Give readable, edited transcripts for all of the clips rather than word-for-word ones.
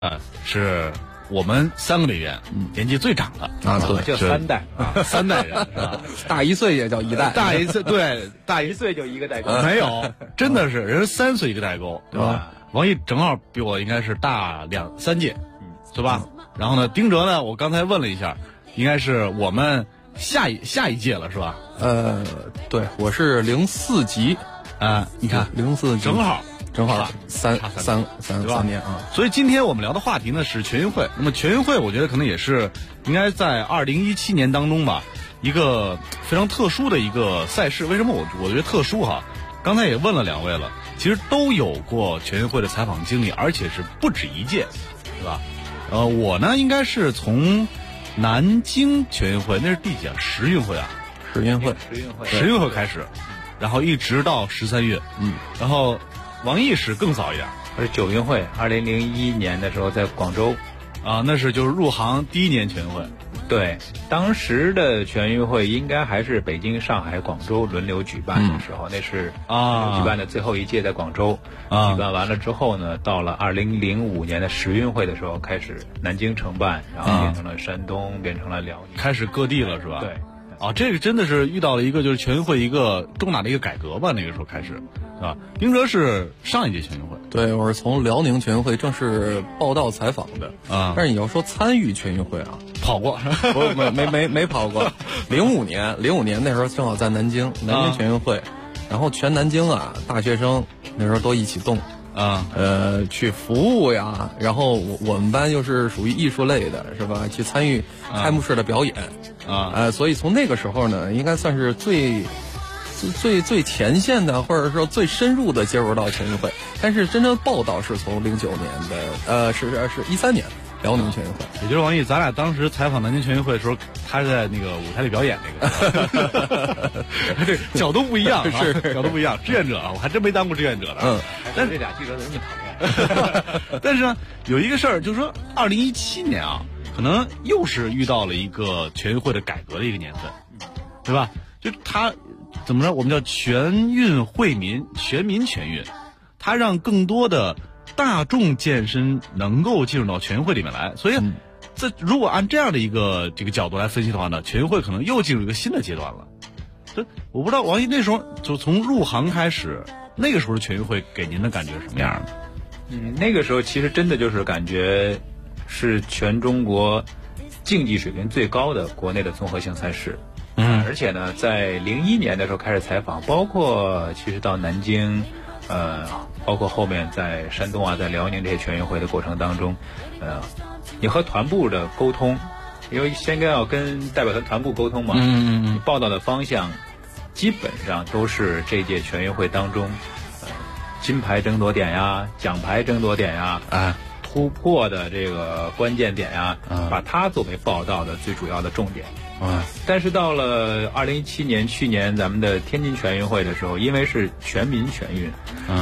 是我们3个里边年纪最长的啊，对， 就3代啊，3代人是吧？ 大1岁也叫1代， 大1岁对，大1 岁就一个代沟， 没有，真的是人3岁一个代沟，对吧？王毅正好比我应该是大2、3届，是吧？然后呢，丁哲呢，我刚才问了一下，应该是我们下一届了，是吧？ 对，我是04级啊，你看 04级，正好三年啊。 所以今天我们聊的话题呢是全运会。那么全运会，我觉得可能也是应该在2017年当中吧，一个非常特殊的一个赛事。为什么我觉得特殊哈？刚才也问了2位了，其实都有过全运会的采访经历，而且是不止一届，对吧？我呢应该是从南京全运会，那是第几啊？10运会啊 ？10运会 ，10运会开始，然后一直到13月，然后王毅是更早一点， 是9运会，2001年的时候在广州， 啊，那是就是入行第1年全运会。 对，当时的全运会应该还是北京、上海、广州轮流举办的时候，那是举办的最后一届在广州，举办完了之后呢，到了2005年的10运会的时候开始南京承办，然后变成了山东，变成了辽宁， 开始各地了是吧？ 对。 啊，这个真的是遇到了一个就是全运会一个重大的一个改革吧，那个时候开始，是吧？丁哲是上一届全运会， 对，我是从辽宁全运会正式报道采访的啊。但是你要说参与全运会啊， 跑过， 没跑过。05年那时候正好在南京全运会，然后全南京啊大学生那时候都一起动。去服务呀，然后我们班又是属于艺术类的，是吧？去参与开幕式的表演所以从那个时候呢，应该算是最前线的，或者说最深入的接入到全运会。但是真正报道是从09年的，是13年辽宁全运会。 也就是王毅，咱俩当时采访南京全运会的时候，他是在那个舞台里表演那个，对，角度不一样，是角度不一样。志愿者啊，我还真没当过志愿者呢。 但是这俩记者怎么那么讨厌？ 但是呢，有一个事儿，就是说2017年啊，可能又是遇到了一个全运会的改革的一个年份，对吧？就他怎么说，我们叫全运惠民，全民全运，他让更多的大众健身能够进入到全运会里面来，所以如果按这样的一个这个角度来分析的话呢，全运会可能又进入一个新的阶段了。我不知道王毅那时候就从入行开始，那个时候的全运会给您的感觉是什么样的？ 那个时候其实真的就是感觉是全中国竞技水平最高的国内的综合性赛事。而且呢，在01年的时候开始采访，包括其实到南京，包括后面在山东啊，在辽宁这些全运会的过程当中，你和团部的沟通，因为先要跟代表团部沟通嘛，你报道的方向基本上都是这届全运会当中，金牌争夺点呀，奖牌争夺点呀，突破的这个关键点呀，把它作为报道的最主要的重点。但是到了2017年，去年咱们的天津全运会的时候，因为是全民全运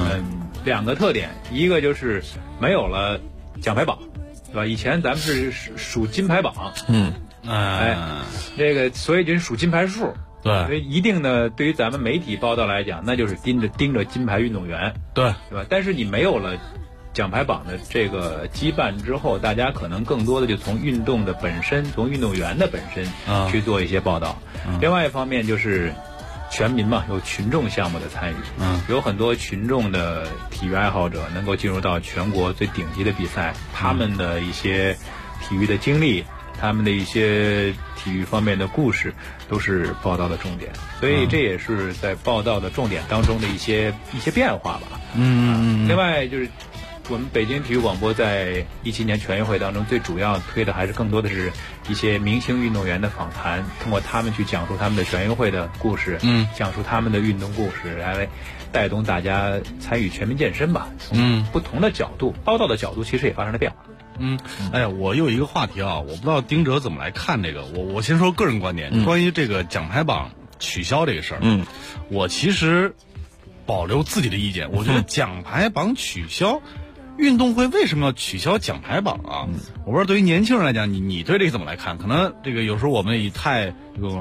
，2个特点，一个就是没有了奖牌榜，对吧？以前咱们是数金牌榜，这个所以就是数金牌数。 对， 所以一定呢，对于咱们媒体报道来讲，那就是盯着金牌运动员，对吧？但是你没有了奖牌榜的这个羁绊之后，大家可能更多的就从运动的本身，从运动员的本身去做一些报道。另外一方面就是全民嘛，有群众项目的参与，有很多群众的体育爱好者能够进入到全国最顶级的比赛，他们的一些体育的经历，他们的一些体育方面的故事都是报道的重点，所以这也是在报道的重点当中的一些变化吧。另外就是我们北京体育广播在17年全运会当中最主要推的还是更多的是一些明星运动员的访谈，通过他们去讲述他们的全运会的故事，讲述他们的运动故事，来带动大家参与全民健身吧。从不同的角度，报道的角度其实也发生了变化。 哎呀，我有一个话题啊，我不知道丁哲怎么来看这个。我先说个人观点，关于这个奖牌榜取消这个事儿，我其实保留自己的意见。我觉得奖牌榜取消，运动会为什么要取消奖牌榜啊？我不知道对于年轻人来讲，你对这个怎么来看？可能这个有时候我们以太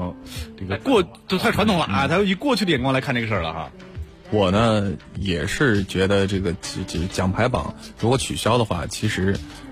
传统了啊，他以过去的眼光来看这个事儿了哈。 我呢也是觉得这个奖牌榜如果取消的话，其实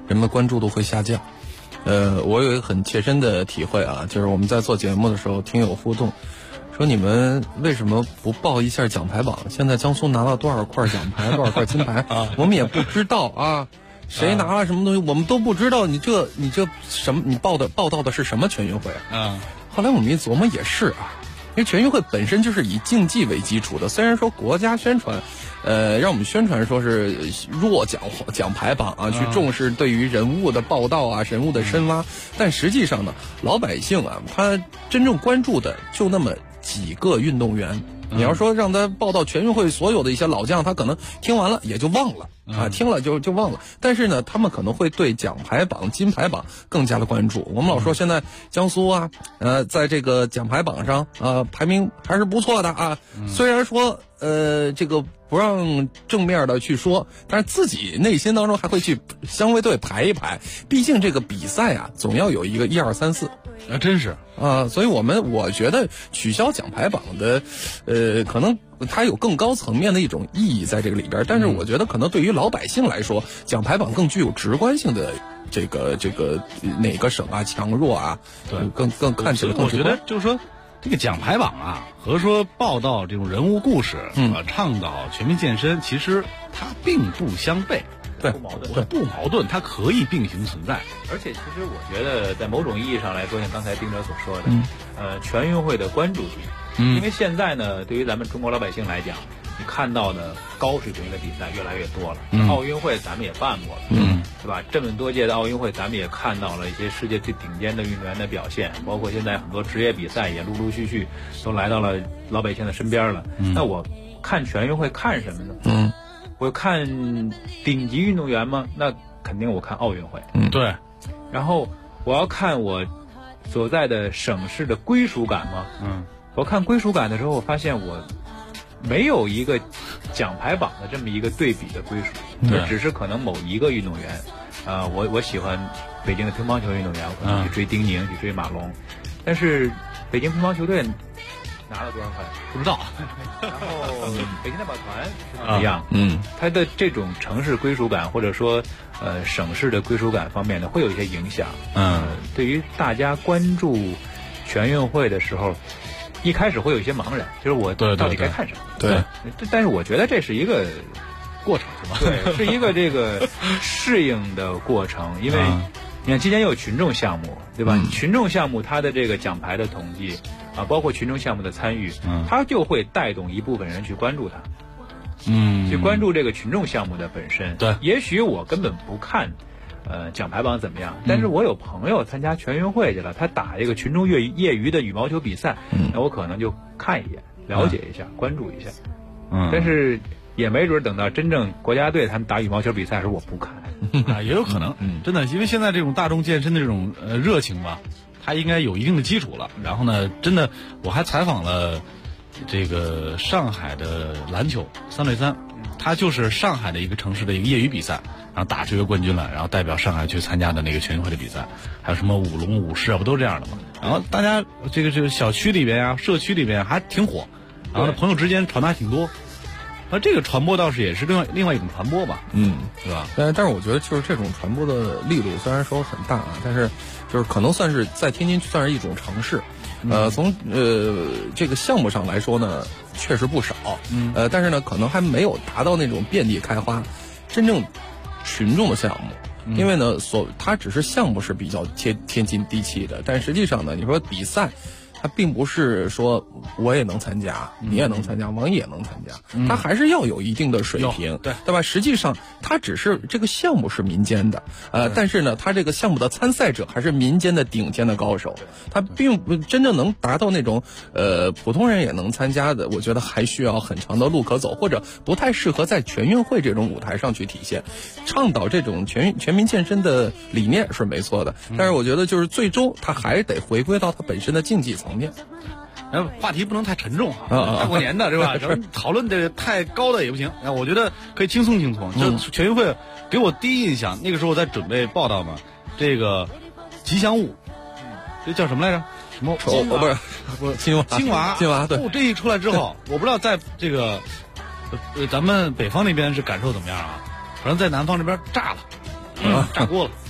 人们的关注度会下降。我有一个很切身的体会啊，就是我们在做节目的时候，听友互动说你们为什么不报一下奖牌榜？现在江苏拿了多少块奖牌，多少块金牌我们也不知道啊。谁拿了什么东西，我们都不知道。你这什么？你报道的是什么全运会啊？后来我们一琢磨也是啊，因为全运会本身就是以竞技为基础的。虽然说国家宣传，让我们宣传说是弱奖牌榜啊，去重视对于人物的报道啊，人物的深挖，但实际上呢，老百姓啊，他真正关注的就那么几个运动员。你要说让他报道全运会所有的一些老将，他可能听完了也就忘了啊，听了就忘了。但是呢，他们可能会对奖牌榜、金牌榜更加的关注。我们老说现在江苏啊，在这个奖牌榜上排名还是不错的啊。虽然说这个不让正面的去说，但是自己内心当中还会去相位队排一排。毕竟这个比赛啊，总要有一个1、2、3、4。 真是啊，所以我觉得取消奖牌榜的，可能它有更高层面的一种意义在这个里边，但是我觉得可能对于老百姓来说，奖牌榜更具有直观性的这个哪个省啊强弱啊，对，更看起来更直观。 我觉得就是说，这个奖牌榜啊，和说报道这种人物故事，倡导全民健身，其实它并不相悖。 对， 不矛盾，它可以并行存在。 而且，其实我觉得，在某种意义上来说，像刚才丁哲所说的，全运会的关注度，因为现在呢，对于咱们中国老百姓来讲，你看到的高水平的比赛越来越多了。奥运会咱们也办过了，对吧？这么多届的奥运会，咱们也看到了一些世界最顶尖的运动员的表现，包括现在很多职业比赛也陆陆续续都来到了老百姓的身边了。那我看全运会看什么呢？我看顶级运动员吗？那肯定我看奥运会。 对。 然后我要看我所在的省市的归属感吗？我看归属感的时候，我发现我没有一个奖牌榜的这么一个对比的归属，只是可能某一个运动员，我喜欢北京的乒乓球运动员，我可能去追丁宁，去追马龙，但是北京乒乓球队拿了多少块不知道。 然后北京代表团是怎么样？它的这种城市归属感或者说省市的归属感方面呢，会有一些影响。对于大家关注全运会的时候，一开始会有一些茫然，就是我到底该看什么？ 对， 但是我觉得这是一个过程，是吧？对，是一个这个适应的过程，因为你看今年又有群众项目，对吧？群众项目它的这个奖牌的统计啊，包括群众项目的参与，它就会带动一部分人去关注它，去关注这个群众项目的本身。 对， 也许我根本不看奖牌榜怎么样，但是我有朋友参加全运会去了，他打一个群众业余的羽毛球比赛，那我可能就看一眼，了解一下，关注一下。但是也没准等到真正国家队他们打羽毛球比赛的时候，我不看。 也有可能，真的，因为现在这种大众健身的这种热情吧，它应该有一定的基础了。然后呢，真的，我还采访了这个上海的篮球3对3，它就是上海的一个城市的一个业余比赛，然后打出一个冠军来，然后代表上海去参加的那个全运会的比赛，还有什么舞龙舞狮啊，不都这样的吗？然后大家这个小区里边啊，社区里边还挺火，然后呢，朋友之间传的还挺多。那这个传播倒是也是另外一种传播吧，对吧？ 但是我觉得就是这种传播的力度虽然说很大啊，但是就是可能算是在天津算是一种尝试。从这个项目上来说呢，确实不少，但是呢，可能还没有达到那种遍地开花、真正群众的项目。因为呢，它只是项目是比较天经地气的，但实际上呢，你说比赛。它并不是说我也能参加，你也能参加，王毅也能参加，它还是要有一定的水平，对吧？实际上，它只是这个项目是民间的，但是呢，它这个项目的参赛者还是民间的顶尖的高手，它并不真正能达到那种普通人也能参加的，我觉得还需要很长的路可走，或者不太适合在全运会这种舞台上去体现。倡导这种全民健身的理念是没错的，但是我觉得就是最终它还得回归到它本身的竞技层面。 话题不能太沉重大过年的是吧？讨论的太高的也不行。我觉得可以轻松轻松。就全运会给我第一印象，那个时候我在准备报道嘛，这个吉祥物，这叫什么来着？什么？ 不是青蛙。对。 这一出来之后，我不知道在这个咱们北方那边是感受怎么样啊？反正在南方这边炸了，炸锅了。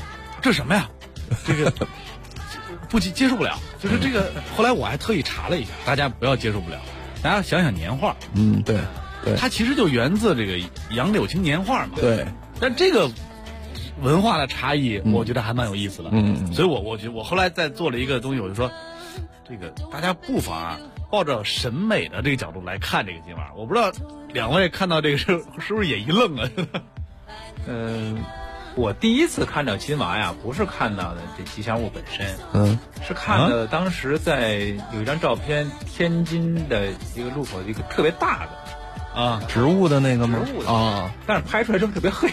这什么呀？这个不接受不了。就是这个，后来我还特意查了一下，大家不要接受不了，大家想想年画。 对， 它其实就源自这个杨柳青年画嘛。 对， 但这个文化的差异，我觉得还蛮有意思的。所以我觉得我后来再做了一个东西，我就说，这个大家不妨抱着审美的这个角度来看这个金碗。我不知道两位看到这个是不是也一愣啊？ 我第一次看到金娃呀，不是看到的这吉祥物本身，是看的当时在有一张照片，天津的一个路口一个特别大的植物的那个吗？ 植物的但是拍出来之后特别黑。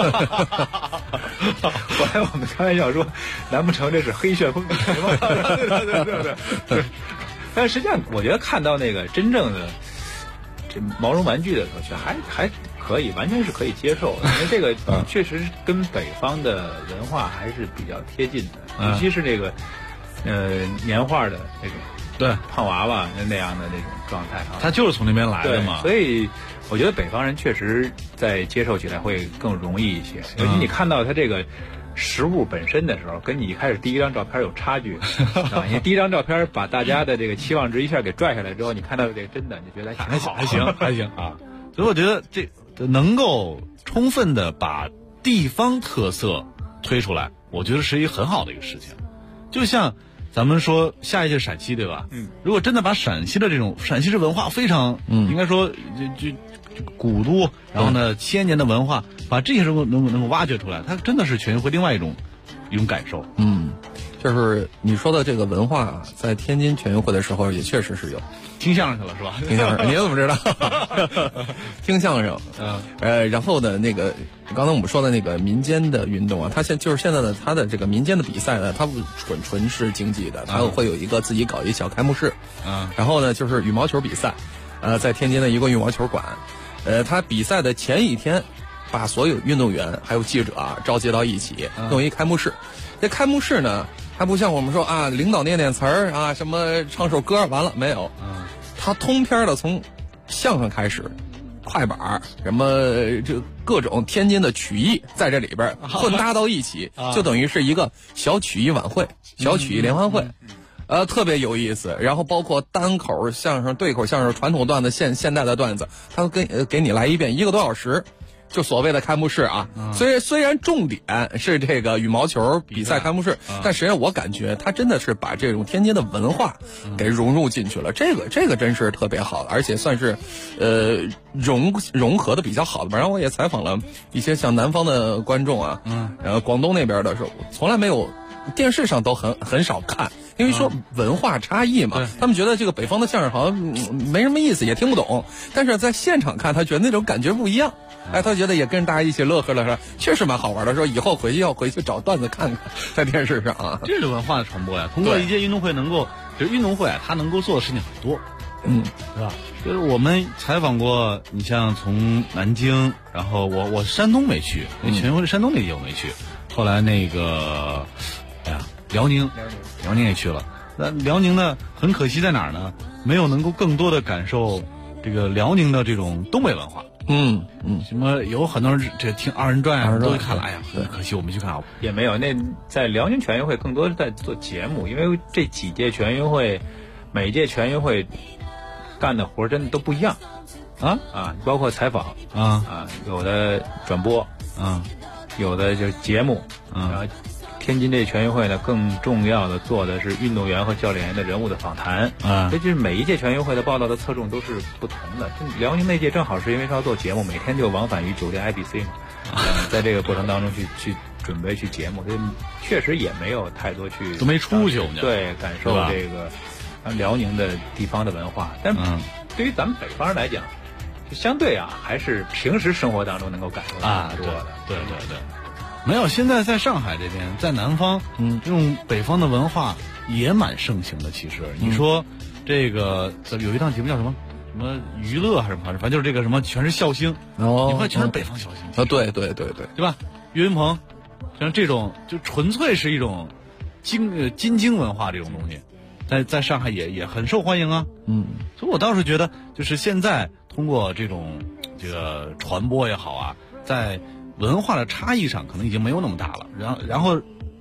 后来我们开玩笑说，难不成这是黑旋风吗？对。但实际上，我觉得看到那个真正的这毛绒玩具的时候，还可以，完全是可以接受的，因为这个确实跟北方的文化还是比较贴近的，尤其是这个年画的那种对胖娃娃那样的那种状态啊， 他就是从那边来的嘛， 所以我觉得北方人确实在接受起来会更容易一些，尤其你看到他这个实物本身的时候，跟你一开始第一张照片有差距啊！你第一张照片把大家的这个期望值一下给拽下来之后，你看到这个真的，你觉得还行啊！所以我觉得这能够充分的把地方特色推出来，我觉得是一个很好的一个事情。就像咱们说下一届陕西，对吧？如果真的把陕西的这种陕西式文化非常，应该说就古都，然后呢千年的文化，把这些能够挖掘出来，它真的是全运会另外一种感受。 就是你说的这个文化，在天津全运会的时候也确实是有。 听相声去了是吧？ 听相声，你怎么知道？听相声，然后呢，那个刚才我们说的那个民间的运动啊，它现在的它的这个民间的比赛呢，它不纯是竞技的，它会有一个自己搞一小开幕式，然后呢就是羽毛球比赛，在天津的一个羽毛球馆，它比赛的前一天，把所有运动员还有记者召集到一起，弄一开幕式。这开幕式呢，还不像我们说领导念念词儿什么唱首歌，完了没有？他通篇的从相声开始，快板什么这各种天津的曲艺在这里边混搭到一起，就等于是一个小曲艺晚会、小曲艺联欢会，特别有意思。然后包括单口相声、对口相声、传统段子、现代的段子，他给你来一遍，1个多小时。就所谓的开幕式虽然重点是这个羽毛球比赛开幕式，但实际上我感觉他真的是把这种天津的文化给融入进去了，这个真是特别好，而且算是融合的比较好的吧。然后我也采访了一些像南方的观众然后广东那边的时候，从来没有电视上都很少看，因为说文化差异嘛，他们觉得这个北方的相声好像没什么意思，也听不懂，但是在现场看，他觉得那种感觉不一样。他觉得也跟大家一起乐呵乐呵，确实蛮好玩的。说以后回去找段子看看，在电视上这是文化的传播呀。通过一届运动会就是运动会它能够做的事情很多，对吧？就是我们采访过，你像从南京，然后我山东没去，全运会的山东那届我没去，后来那个，辽宁也去了。那辽宁呢，很可惜在哪儿呢？没有能够更多的感受这个辽宁的这种东北文化。什么有很多人这听二人转都看了，很可惜我没去看也没有。那在辽宁全运会更多是在做节目，因为这几届全运会，每届全运会干的活真的都不一样包括采访有的转播有的就是节目然后天津这全运会呢，更重要的做的是运动员和教练员的人物的访谈这就是每一届全运会的报道的侧重都是不同的。辽宁那届正好是因为要做节目，每天就往返于酒店 IBC 嘛在这个过程当中去准备去节目，所以确实也没有太多都没出去对感受这个辽宁的地方的文化。但对于咱们北方人来讲，就相对还是平时生活当中能够感受到很多的。 对。没有，现在在上海这边，在南方，这种北方的文化也蛮盛行的。其实你说这个有一档节目叫什么娱乐还是什么，反正就是这个什么全是笑星你看全是北方笑星对吧？岳云鹏，像这种就纯粹是一种京津文化这种东西，在上海也很受欢迎所以我倒是觉得，就是现在通过这种这个传播也好在文化的差异上可能已经没有那么大了，然后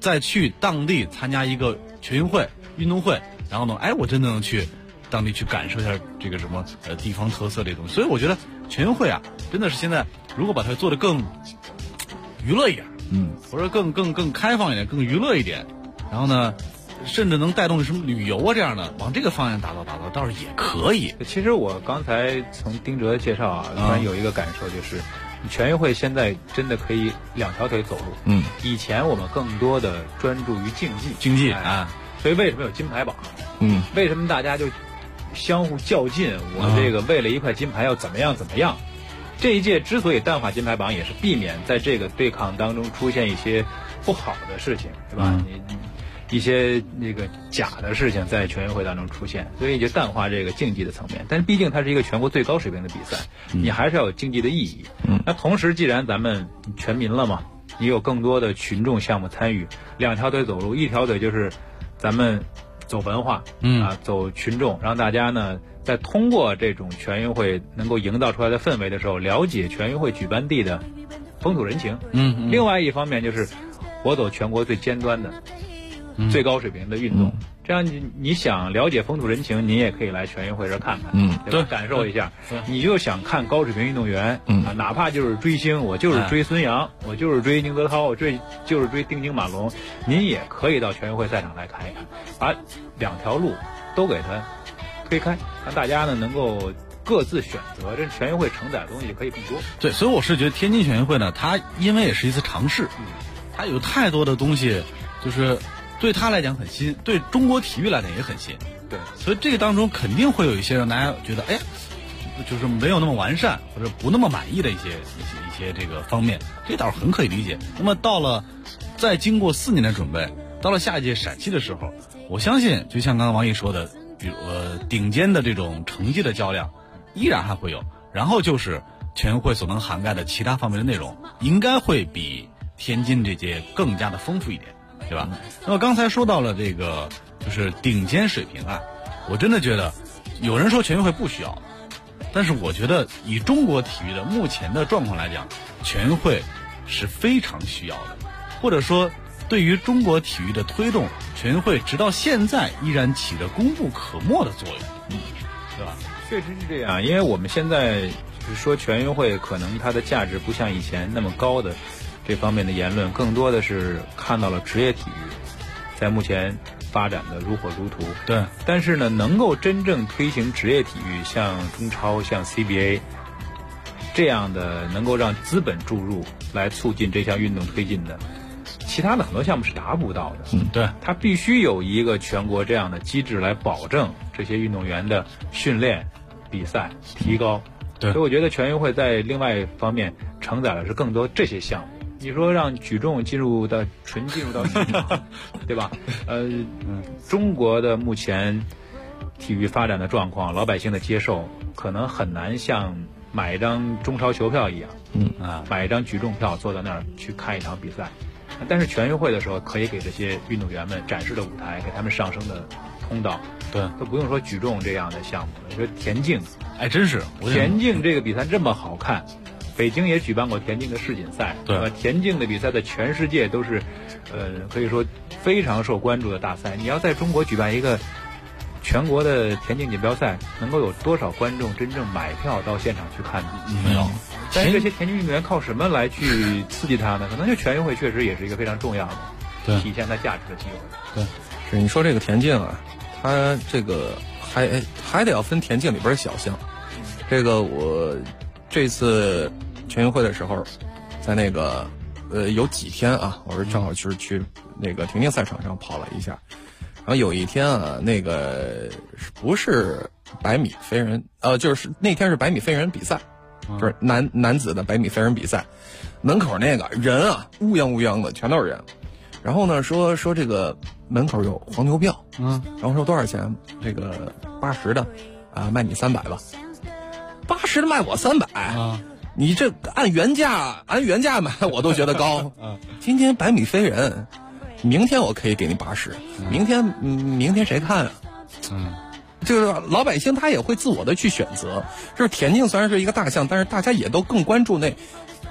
再去当地参加一个全运会、运动会，然后呢，我真的能去当地去感受一下这个什么地方特色这东西。所以我觉得全运会啊，真的是现在如果把它做得更娱乐一点，或者更开放一点，更娱乐一点，然后呢，甚至能带动什么旅游啊这样的，往这个方向打造，倒是也可以。 其实我刚才从丁哲的介绍突然有一个感受，就是全运会现在真的可以两条腿走路。以前我们更多的专注于竞技啊，所以为什么有金牌榜？为什么大家就相互较劲？我这个为了一块金牌要怎么样？这一届之所以淡化金牌榜，也是避免在这个对抗当中出现一些不好的事情，对吧？一些那个假的事情在全运会当中出现，所以就淡化这个竞技的层面。但是毕竟它是一个全国最高水平的比赛，你还是要有竞技的意义。那同时，既然咱们全民了嘛，你有更多的群众项目参与，两条腿走路，一条腿就是咱们走文化，走群众，让大家呢在通过这种全运会能够营造出来的氛围的时候，了解全运会举办地的风土人情。另外一方面就是我走全国最尖端的最高水平的运动，这样你想了解风土人情，你也可以来全运会这看看，对吧？感受一下。你就想看高水平运动员哪怕就是追星，我就是追孙杨，我就是追宁泽涛，我就是追丁宁马龙，您也可以到全运会赛场来看一看，把两条路都给它推开，让大家呢能够各自选择，这全运会承载的东西可以更多。 对，所以我是觉得天津全运会呢，它因为也是一次尝试，它有太多的东西，就是对他来讲很新，对中国体育来讲也很新。 对， 所以这个当中肯定会有一些让大家觉得，就是没有那么完善或者不那么满意的一些这个方面，这倒是很可以理解。那么到了再经过4年的准备，到了下一届陕西的时候，我相信就像刚刚王毅说的，比如顶尖的这种成绩的较量依然还会有，然后就是全运会所能涵盖的其他方面的内容，应该会比天津这届更加的丰富一点，对吧？那么刚才说到了这个就是顶尖水平啊，我真的觉得有人说全运会不需要，但是我觉得以中国体育的目前的状况来讲，全运会是非常需要的，或者说对于中国体育的推动，全运会直到现在依然起着功不可没的作用，对吧？ 确实是这样，因为我们现在就是说全运会可能它的价值不像以前那么高的这方面的言论，更多的是看到了职业体育在目前发展的如火如荼。 对， 但是呢，能够真正推行职业体育，像中超、像 CBA 这样的，能够让资本注入来促进这项运动推进的，其他的很多项目是达不到的。 对， 它必须有一个全国这样的机制来保证这些运动员的训练、比赛提高。 对， 所以我觉得全运会在另外一方面承载的是更多这些项目。你说让举重进入到现场，对吧？中国的目前体育发展的状况，老百姓的接受可能很难像买一张中超球票一样，买一张举重票坐在那儿去看一场比赛。但是全运会的时候，可以给这些运动员们展示的舞台，给他们上升的通道。 对， 都不用说举重这样的项目了。你说田径， 真是田径这个比赛这么好看。北京也举办过田径的世锦赛， 对吧？ 田径的比赛在全世界都是，可以说非常受关注的大赛。你要在中国举办一个全国的田径锦标赛，能够有多少观众真正买票到现场去看？ 没有。 但是这些田径运动员靠什么来去刺激他呢？可能就全运会确实也是一个非常重要的体现它价值的机会。 对，是你说这个田径啊，它这个还得要分田径里边小项。这个我这次全运会的时候，在那个有几天啊，我是正好去那个田径赛场上跑了一下，然后有一天啊，那个不是100米飞人，就是那天是100米飞人比赛，就是男子的100米飞人比赛，门口那个人啊乌泱乌泱的全都是人，然后呢说这个门口有黄牛票，然后说多少钱？这个80的卖你300吧。80的卖我300你这按原价买我都觉得高。今天100米飞人，明天我可以给你80，明天谁看啊？这个老百姓他也会自我的去选择。就是田径虽然是一个大项，但是大家也都更关注那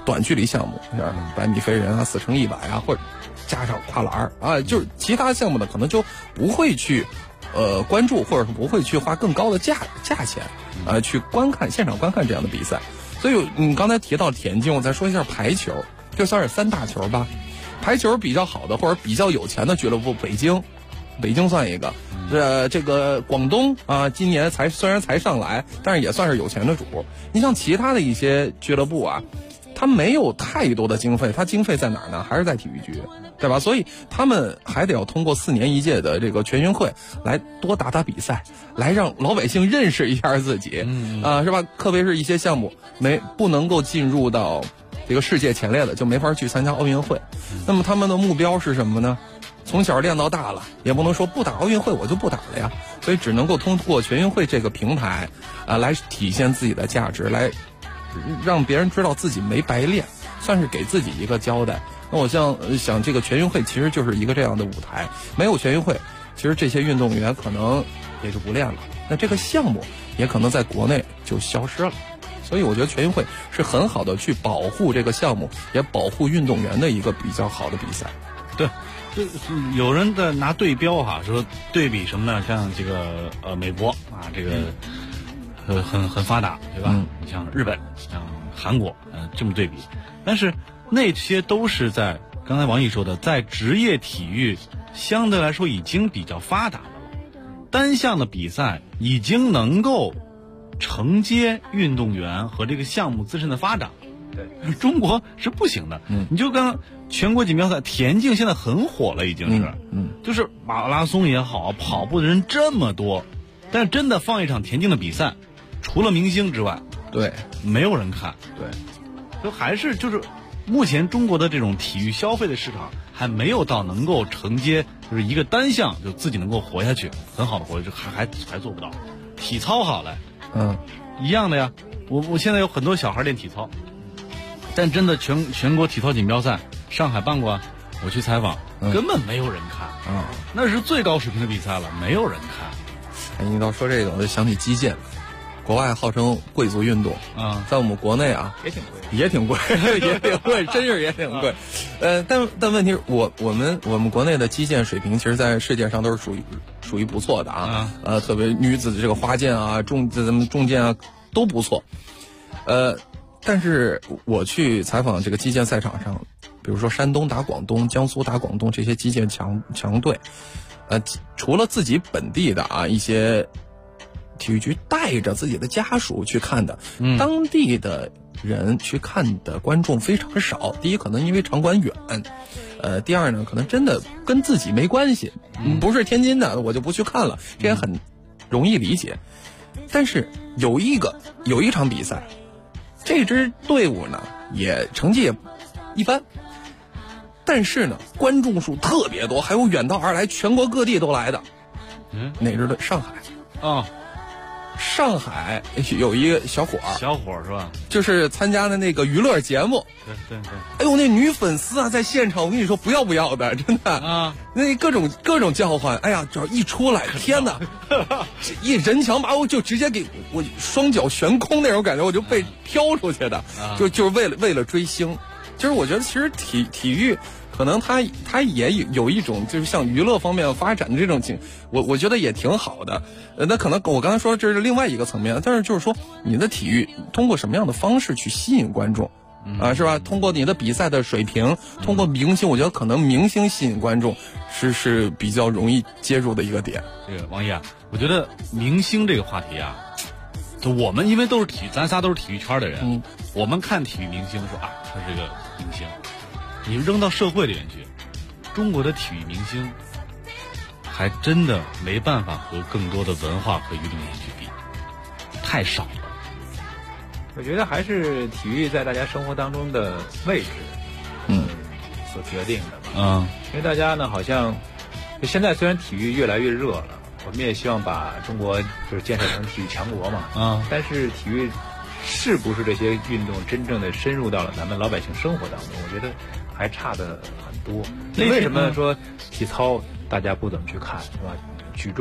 短距离项目，像100米飞人啊、4乘100啊，或者加上跨栏啊，就是其他项目呢，可能就不会去关注，或者是不会去花更高的价钱去现场观看这样的比赛。所以你刚才提到田径，我再说一下排球，就算是3大球吧。排球比较好的或者比较有钱的俱乐部，北京算一个。这个广东啊，今年虽然才上来，但是也算是有钱的主。你像其他的一些俱乐部啊，他没有太多的经费，他经费在哪儿呢？还是在体育局，对吧？所以他们还得要通过4年1届的这个全运会来多打比赛，来让老百姓认识一下自己，是吧？特别是一些项目不能够进入到这个世界前列的，就没法去参加奥运会。那么他们的目标是什么呢？从小练到大了，也不能说不打奥运会我就不打了呀，所以只能够通过全运会这个平台来体现自己的价值，来让别人知道自己没白练，算是给自己一个交代。那我想这个全运会其实就是一个这样的舞台，没有全运会，其实这些运动员可能也就不练了，那这个项目也可能在国内就消失了。所以我觉得全运会是很好的去保护这个项目，也保护运动员的一个比较好的比赛。 对，就是有人在拿对标说对比什么呢？像这个美国啊，这个很发达，对吧？你像日本、像韩国，这么对比，但是那些都是在刚才王毅说的，在职业体育相对来说已经比较发达的了，单项的比赛已经能够承接运动员和这个项目自身的发展。对，中国是不行的。你就刚全国锦标赛，田径现在很火了，已经是，就是马拉松也好，跑步的人这么多，但是真的放一场田径的比赛，除了明星之外， 对， 没有人看。 对， 就还是就是目前中国的这种体育消费的市场还没有到能够承接，就是一个单项就自己能够活下去，很好的活下去，还做不到。体操好了，一样的呀。我现在有很多小孩练体操，但真的全国体操锦标赛，上海办过，我去采访，根本没有人看，那是最高水平的比赛了，没有人看。 你要说这个，我就想起击剑，国外号称贵族运动在我们国内也挺贵， 也挺贵，真是也挺贵。但问题是我们国内的击剑水平，其实在世界上都是属于不错的特别女子的这个花剑咱们重剑都不错。但是我去采访这个击剑赛场上，比如说山东打广东、江苏打广东这些击剑强队，除了自己本地的一些体育局带着自己的家属去看的，当地的人去看的观众非常少。第一，可能因为场馆远，第二呢，可能真的跟自己没关系，不是天津的我就不去看了，这也很容易理解。但是有一场比赛，这支队伍呢成绩也一般，但是呢观众数特别多，还有远道而来，全国各地都来的。哪支队？上海。上海有一个小伙是吧？ 就是参加的那个娱乐节目。 对。 哎呦，那女粉丝在现场，我跟你说不要的，真的那各种叫唤。哎呀，只要一出来，天哪，一人墙把我就直接给我双脚悬空那种感觉，我就被飘出去的，就是为了追星。就是我觉得其实体育可能它也有一种就是向娱乐方面发展的这种我觉得也挺好的。那可能我刚才说这是另外一个层面，但是就是说你的体育通过什么样的方式去吸引观众是吧？通过你的比赛的水平，通过明星，我觉得可能明星吸引观众是比较容易接入的一个点。 这个王毅我觉得明星这个话题就我们因为都是咱仨都是体育圈的人，我们看体育明星说他是个明星，你扔到社会里面去，中国的体育明星还真的没办法和更多的文化和娱乐业去比，太少了。 我觉得还是体育在大家生活当中的位置，所决定的吧。因为大家呢，好像现在虽然体育越来越热了，我们也希望把中国就是建设成体育强国嘛。但是体育是不是这些运动真正的深入到了咱们老百姓生活当中？我觉得还差得很多。为什么说体操大家不怎么去看，是吧？举重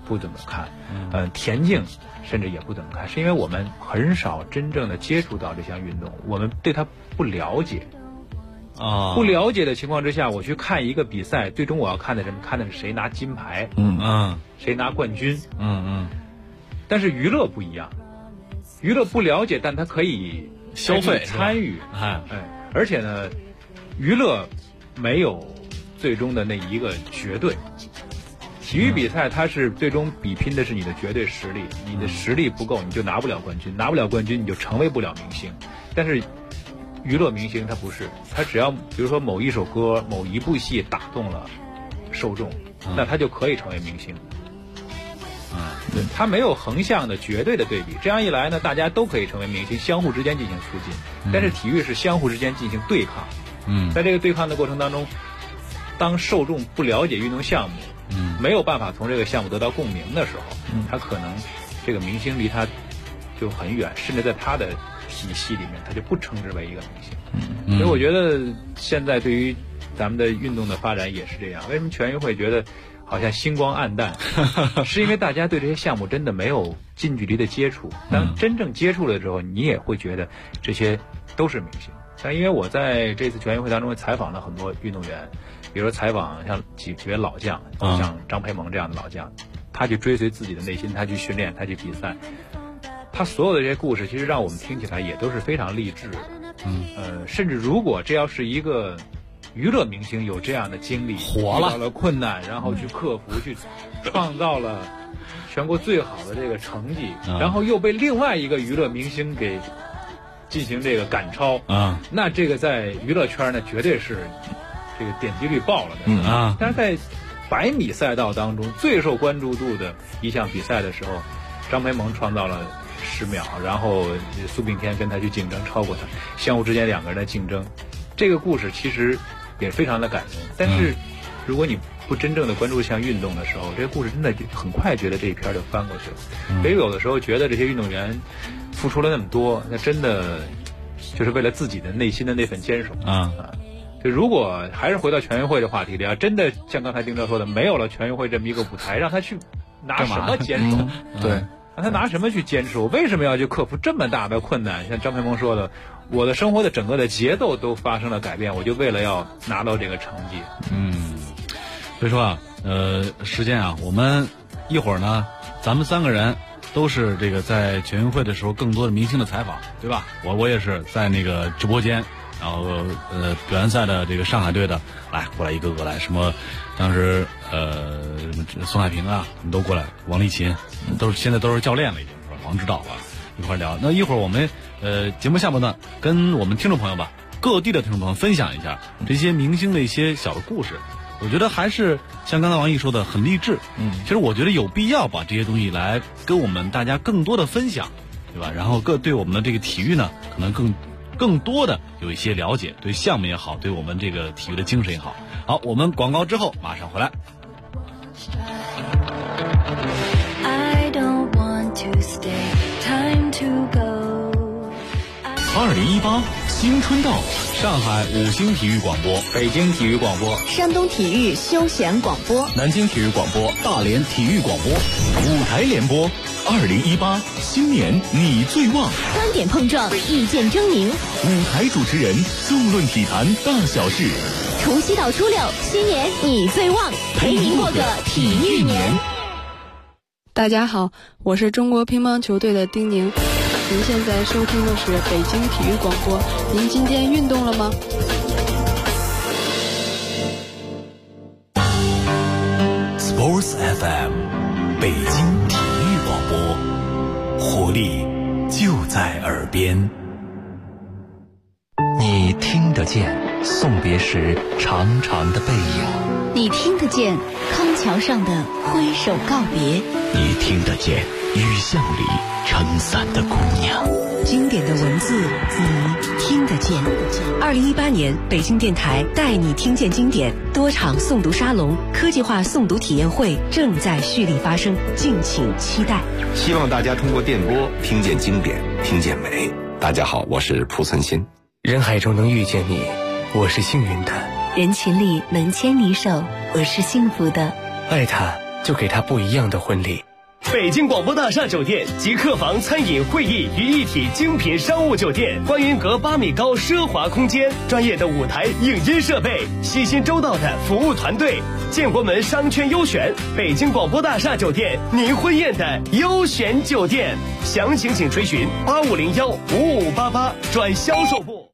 不怎么看，田径甚至也不怎么看，是因为我们很少真正的接触到这项运动，我们对它不了解。不了解的情况之下，我去看一个比赛，最终我要看的是谁拿金牌，谁拿冠军，但是娱乐不一样，娱乐不了解，但它可以消费参与，而且呢，娱乐没有最终的那一个绝对。体育比赛它是最终比拼的是你的绝对实力，你的实力不够你就拿不了冠军，拿不了冠军你就成为不了明星。但是娱乐明星他不是，他只要比如说某一首歌、某一部戏打动了受众，那他就可以成为明星。对，他没有横向的绝对的对比，这样一来呢，大家都可以成为明星，相互之间进行促进。但是体育是相互之间进行对抗。在这个对抗的过程当中，当受众不了解运动项目，没有办法从这个项目得到共鸣的时候，他可能这个明星离他就很远，甚至在他的体系里面他就不称之为一个明星。所以我觉得现在对于咱们的运动的发展也是这样。为什么全运会觉得好像星光暗淡是因为大家对这些项目真的没有近距离的接触，当真正接触了之后，你也会觉得这些都是明星。但因为我在这次全运会当中采访了很多运动员，比如说采访像几位老将，像张培萌这样的老将，他去追随自己的内心，他去训练，他去比赛，他所有的这些故事其实让我们听起来也都是非常励志的。甚至如果这要是一个娱乐明星有这样的经历， 火了， 遇到了困难，然后去克服，去创造了全国最好的这个成绩，然后又被另外一个娱乐明星给进行这个赶超，那这个在娱乐圈呢绝对是这个点击率爆了的。但是在100米赛道当中最受关注度的一项比赛的时候，张培萌创造了10秒，然后苏炳添跟他去竞争，超过他，相互之间2个人的竞争，这个故事其实也非常的感人。但是如果你不真正的关注一项运动的时候，这个故事真的很快觉得这一篇就翻过去了。所以有的时候觉得这些运动员付出了那么多，那真的就是为了自己的内心的那份坚守。就如果还是回到全运会的话题里啊，真的像刚才丁哲说的，没有了全运会这么一个舞台，让他去拿什么坚守？ 对， 让他拿什么去坚持？我为什么要去克服这么大的困难？像张培萌说的，我的生活的整个的节奏都发生了改变，我就为了要拿到这个成绩。 所以说啊，时间啊，我们一会儿呢，咱们3个人都是这个在全运会的时候更多的明星的采访，对吧？我也是在那个直播间，然后表演赛的这个上海队的过来一个个来，什么当时什么宋海平啊，他们都过来，王励勤现在都是教练了，已经是吧？王指导了，一块聊。那一会儿我们节目下半段跟我们听众朋友吧，各地的听众朋友分享一下这些明星的一些小的故事。我觉得还是像刚才王毅说的很励志。其实我觉得有必要把这些东西来跟我们大家更多的分享，对吧？然后对我们的这个体育呢，可能更多的有一些了解，对项目也好，对我们这个体育的精神也好。好，我们广告之后马上回来。 2018新春到， 上海5星体育广播， 北京体育广播， 山东体育休闲广播， 南京体育广播，大连体育广播，5台联播。2018新年你最旺， 观点碰撞，意见争鸣 ，5台主持人纵论体坛大小事。 除夕到初6，新年你最旺，陪您过个体育年。 大家好，我是中国乒乓球队的丁宁。您现在收听的是北京体育广播，您今天运动了吗 ？Sports FM， 北京体育广播，活力就在耳边。你听得见送别时长长的背影， 你听得见康桥上的挥手告别， 你听得见雨巷里撑伞的姑娘。 经典的文字你听得见。2018年北京电台带你听见经典多场诵读沙龙、科技化诵读体验会正在蓄力发生，敬请期待。 希望大家通过电波听见经典，听见美。大家好，我是蒲存昕。 人海中能遇见你，我是幸运的； 人群里能牵你手，我是幸福的。 爱他就给他不一样的婚礼。 北京广播大厦酒店集客房、餐饮、会议于一体精品商务酒店，观云阁8米高奢华空间，专业的舞台影音设备，细心周到的服务团队，建国门商圈优选，北京广播大厦酒店，您婚宴的优选酒店。详情请垂询8501-5588转销售部。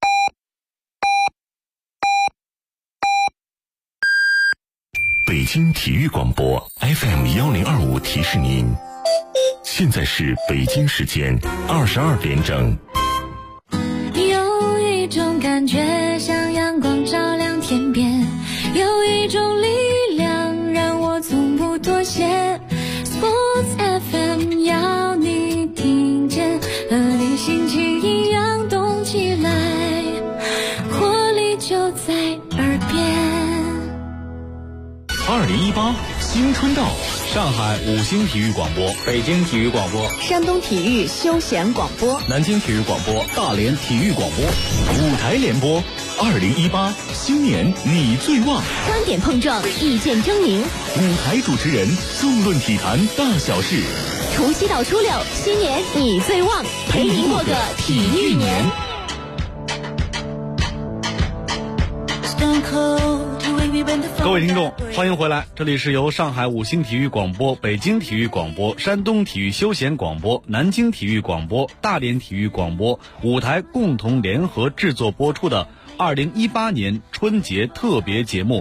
北京体育广播 FM1025提示您，现在是北京时间22点整。 有一种感觉像阳光照亮天边，有一种力量让我从不妥协。Sports FM 要你听见，和你心情一样动起来，活力就在耳边。 2018新春到， 上海5星体育广播， 北京体育广播， 山东体育休闲广播， 南京体育广播， 大连体育广播，舞台联播。2018新年你最旺， 观点碰撞，意见争鸣， 舞台主持人纵论体坛大小事。 除夕到初六，新年你最旺，陪您过个体育年。 各位听众，欢迎回来，这里是由上海5星体育广播、北京体育广播、山东体育休闲广播、南京体育广播、大连体育广播舞台共同联合制作播出的2018年春节特别节目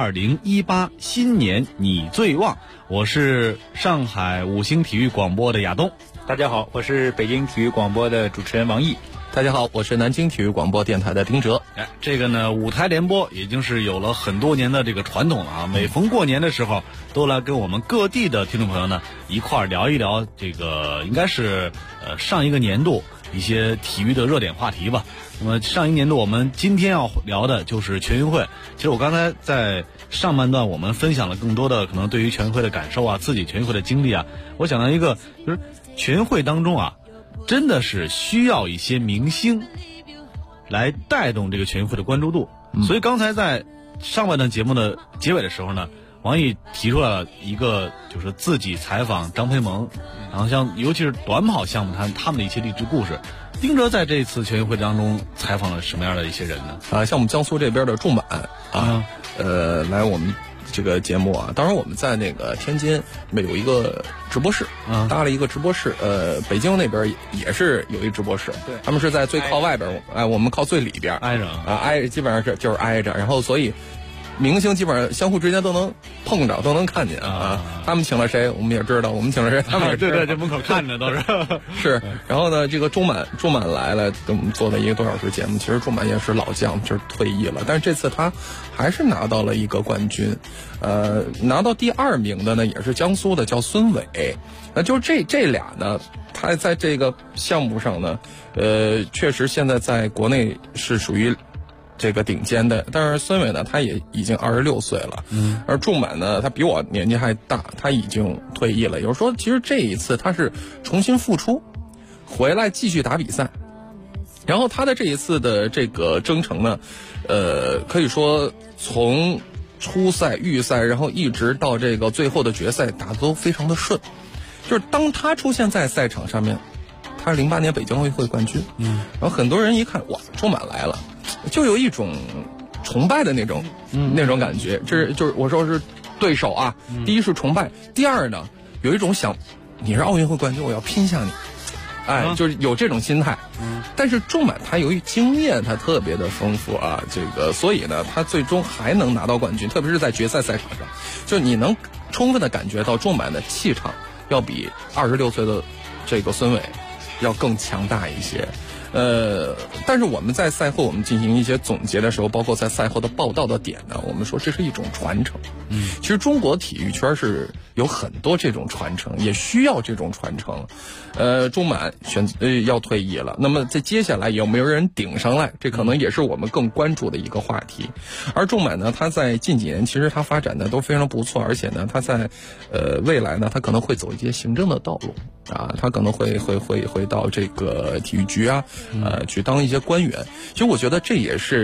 2018新年你最旺。我是上海5星体育广播的亚东。 大家好，我是北京体育广播的主持人王毅。 大家好，我是南京体育广播电台的丁哲。 这个呢，舞台联播已经是有了很多年的这个传统了啊。每逢过年的时候，都来跟我们各地的听众朋友呢一块儿聊一聊这个，应该是上一个年度一些体育的热点话题吧。那么上一年度我们今天要聊的就是全运会。其实我刚才在上半段我们分享了更多的可能对于全运会的感受啊，自己全运会的经历啊。我想到一个，就是全运会当中啊，真的是需要一些明星来带动这个全运会的关注度。所以刚才在上半段节目的结尾的时候呢，王毅提出了一个，就是自己采访张培萌，然后像尤其是短跑项目他们的一些励志故事。丁哲在这次全运会当中采访了什么样的一些人呢？ 像我们江苏这边的重板来我们这个节目啊，当然我们在那个天津有一个直播室，搭了一个直播室。北京那边也是有一直播室，对，他们是在最靠外边，我们靠最里边， 挨着挨，基本上就是挨着。然后所以明星基本上相互之间都能碰着，都能看见啊。他们请了谁，我们也知道；我们请了谁，他们也知道。 对，这门口看着都是是。然后呢，这个钟满来了，跟我们做了1个多小时节目。其实钟满也是老将，就是退役了，但是这次他还是拿到了一个冠军。拿到第2名的呢，也是江苏的，叫孙伟。那就是这俩呢，他在这个项目上呢，确实现在在国内是属于这个顶尖的。但是孙伟呢，他也已经26岁了，而仲满呢，他比我年纪还大，他已经退役了。有人说，其实这一次他是重新复出，回来继续打比赛。然后他的这一次的这个征程呢，可以说从初赛、预赛，然后一直到这个最后的决赛，打得都非常的顺。就是当他出现在赛场上面，他是08年北京奥运会冠军，然后很多人一看，哇，钟满来了，就有一种崇拜的那种感觉。这就是我说是对手啊，第一是崇拜，第二呢，有一种想你是奥运会冠军，我要拼下你。就是有这种心态。但是仲满他由于经验他特别的丰富啊，这个所以呢他最终还能拿到冠军，特别是在决赛赛场上，就你能充分的感觉到仲满的气场要比26岁的这个孙伟要更强大一些。但是我们在赛后我们进行一些总结的时候，包括在赛后的报道的点呢，我们说这是一种传承。其实中国体育圈是有很多这种传承，也需要这种传承。仲满要退役了，那么在接下来有没有人顶上来，这可能也是我们更关注的一个话题。而仲满呢，他在近几年其实他发展的都非常不错，而且呢他在未来呢他可能会走一些行政的道路啊，他可能会到这个体育局啊去当一些官员。其实我觉得这也是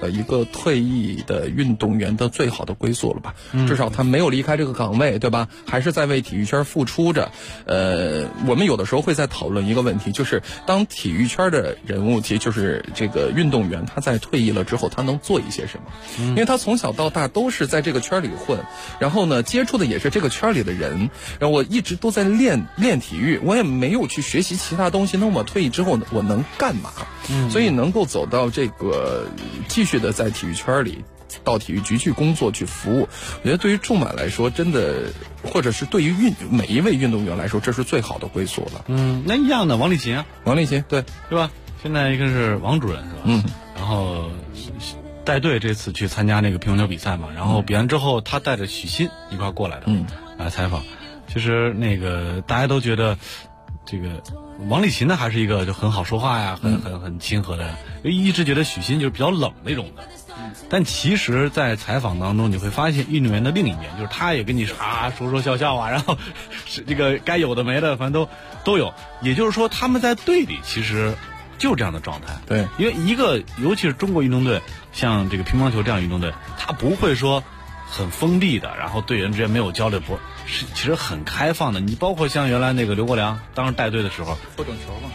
的一个退役的运动员的最好的归宿了吧？至少他没有离开这个岗位，对吧？还是在为体育圈付出着。我们有的时候会在讨论一个问题，就是当体育圈的人物，就是这个运动员，他在退役了之后，他能做一些什么？因为他从小到大都是在这个圈里混，然后呢，接触的也是这个圈里的人，然后我一直都在练体育，我也没有去学习其他东西。那我退役之后我能干嘛？所以能够走到这个继续的在体育圈里，到体育局去工作去服务，我觉得对于仲满来说，真的，或者是对于每一位运动员来说，这是最好的归宿了。 那一样的王励勤啊， 王励勤对吧？现在一个是王主任是吧？然后带队这次去参加那个乒乓球比赛嘛，然后比完之后，他带着许昕一块过来的，来采访。其实那个大家都觉得这个王励勤呢，还是一个就很好说话呀，很亲和的人，一直觉得许昕就是比较冷那种的。但其实，在采访当中，你会发现运动员的另一面，就是他也跟你说笑笑啊，然后是这个该有的没的，反正都有。也就是说，他们在队里其实就这样的状态。 对， 因为一个尤其是中国运动队，像这个乒乓球这样运动队，他不会说很封闭的，然后队员之间没有交流，是其实很开放的。你包括像原来那个刘国梁当时带队的时候， 不懂球嘛